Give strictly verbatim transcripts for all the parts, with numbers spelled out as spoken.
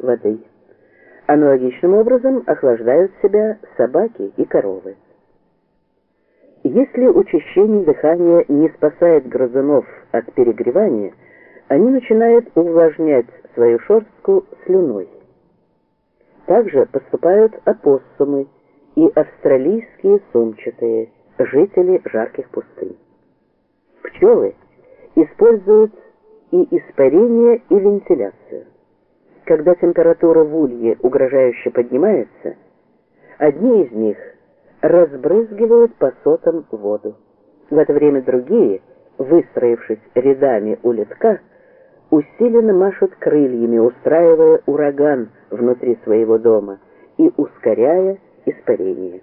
воды. Аналогичным образом охлаждают себя собаки и коровы. Если учащение дыхания не спасает грызунов от перегревания, они начинают увлажнять свою шерстку слюной. Также поступают опоссумы и австралийские сумчатые, жители жарких пустынь. Пчелы используют и испарение, и вентиляцию. Когда температура в улье угрожающе поднимается, одни из них разбрызгивают по сотам воду. В это время другие, выстроившись рядами у литка, усиленно машут крыльями, устраивая ураган внутри своего дома и ускоряя испарение.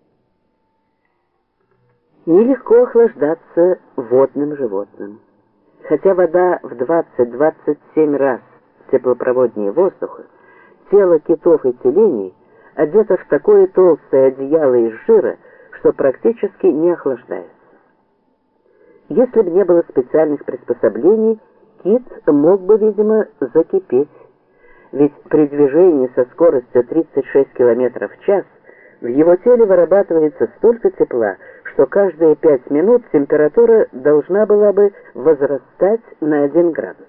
Нелегко охлаждаться водным животным. Хотя вода в двадцать-двадцать семь раз теплопроводнее воздуха, тело китов и тюленей одето в такое толстое одеяло из жира, что практически не охлаждается. Если бы не было специальных приспособлений, кит мог бы, видимо, закипеть, ведь при движении со скоростью тридцать шесть километров в час в его теле вырабатывается столько тепла, что каждые пять минут температура должна была бы возрастать на один градус.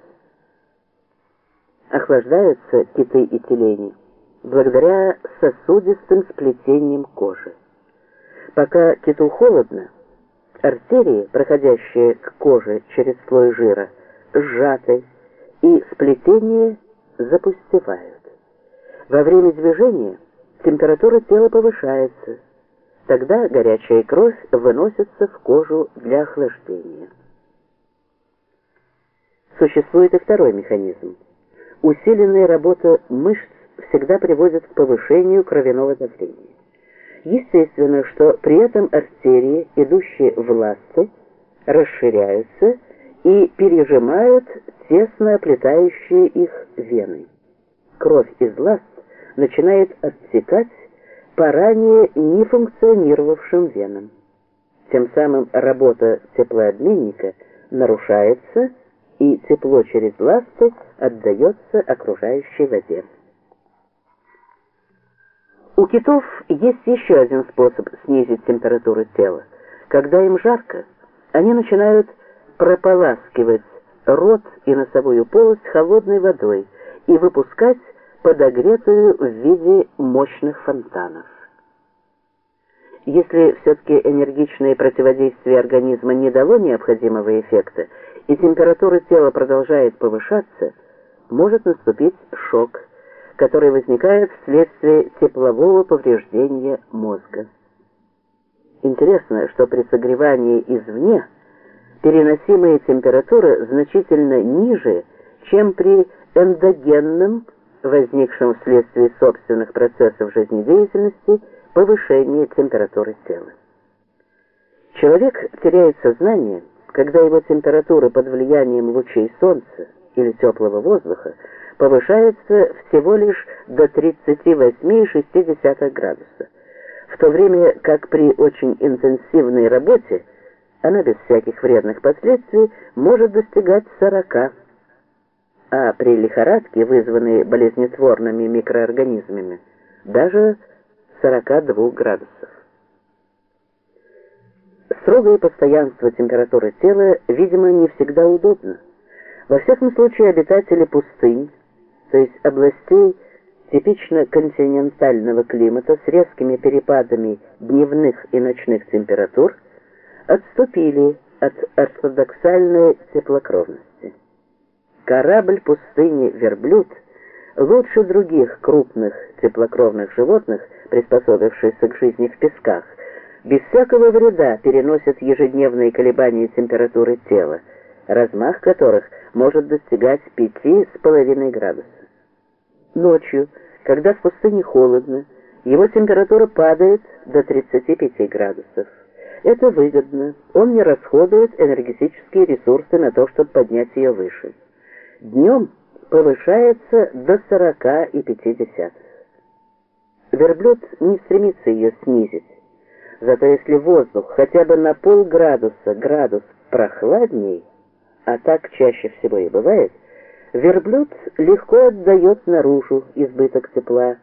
Охлаждаются киты и тюлени благодаря сосудистым сплетениям кожи. Пока киту холодно, артерии, проходящие к коже через слой жира, сжаты, и сплетения запустевают. Во время движения температура тела повышается. Тогда горячая кровь выносится в кожу для охлаждения. Существует и второй механизм. Усиленная работа мышц всегда приводит к повышению кровяного давления. Естественно, что при этом артерии, идущие в ласты, расширяются и пережимают тесно оплетающие их вены. Кровь из ласт начинает оттекать по ранее не функционировавшим венам. Тем самым работа теплообменника нарушается, и тепло через ласты отдается окружающей воде. У китов есть еще один способ снизить температуру тела. Когда им жарко, они начинают прополаскивать рот и носовую полость холодной водой и выпускать подогретую в виде мощных фонтанов. Если все-таки энергичное противодействие организма не дало необходимого эффекта, и температура тела продолжает повышаться, может наступить шок, который возникает вследствие теплового повреждения мозга. Интересно, что при согревании извне переносимая температура значительно ниже, чем при эндогенном, возникшем вследствие собственных процессов жизнедеятельности, повышении температуры тела. Человек теряет сознание, когда его температура под влиянием лучей солнца или теплого воздуха повышается всего лишь до тридцати восьми целых шести десятых градуса, в то время как при очень интенсивной работе она без всяких вредных последствий может достигать сорока, а при лихорадке, вызванной болезнетворными микроорганизмами, даже сорока двух градусов. Строгое постоянство температуры тела, видимо, не всегда удобно. Во всяком случае, обитатели пустынь, то есть областей типично континентального климата с резкими перепадами дневных и ночных температур, отступили от ортодоксальной теплокровности. Корабль пустыни верблюд лучше других крупных теплокровных животных, приспособившихся к жизни в песках, без всякого вреда переносят ежедневные колебания температуры тела, размах которых может достигать пяти с половиной градуса. Ночью, когда в пустыне холодно, его температура падает до тридцати пяти градусов. Это выгодно, он не расходует энергетические ресурсы на то, чтобы поднять ее выше. Днем повышается до сорока и пяти десятых. Верблюд не стремится ее снизить. Зато если воздух хотя бы на полградуса градус прохладней, а так чаще всего и бывает, Верблюд легко отдает наружу избыток тепла.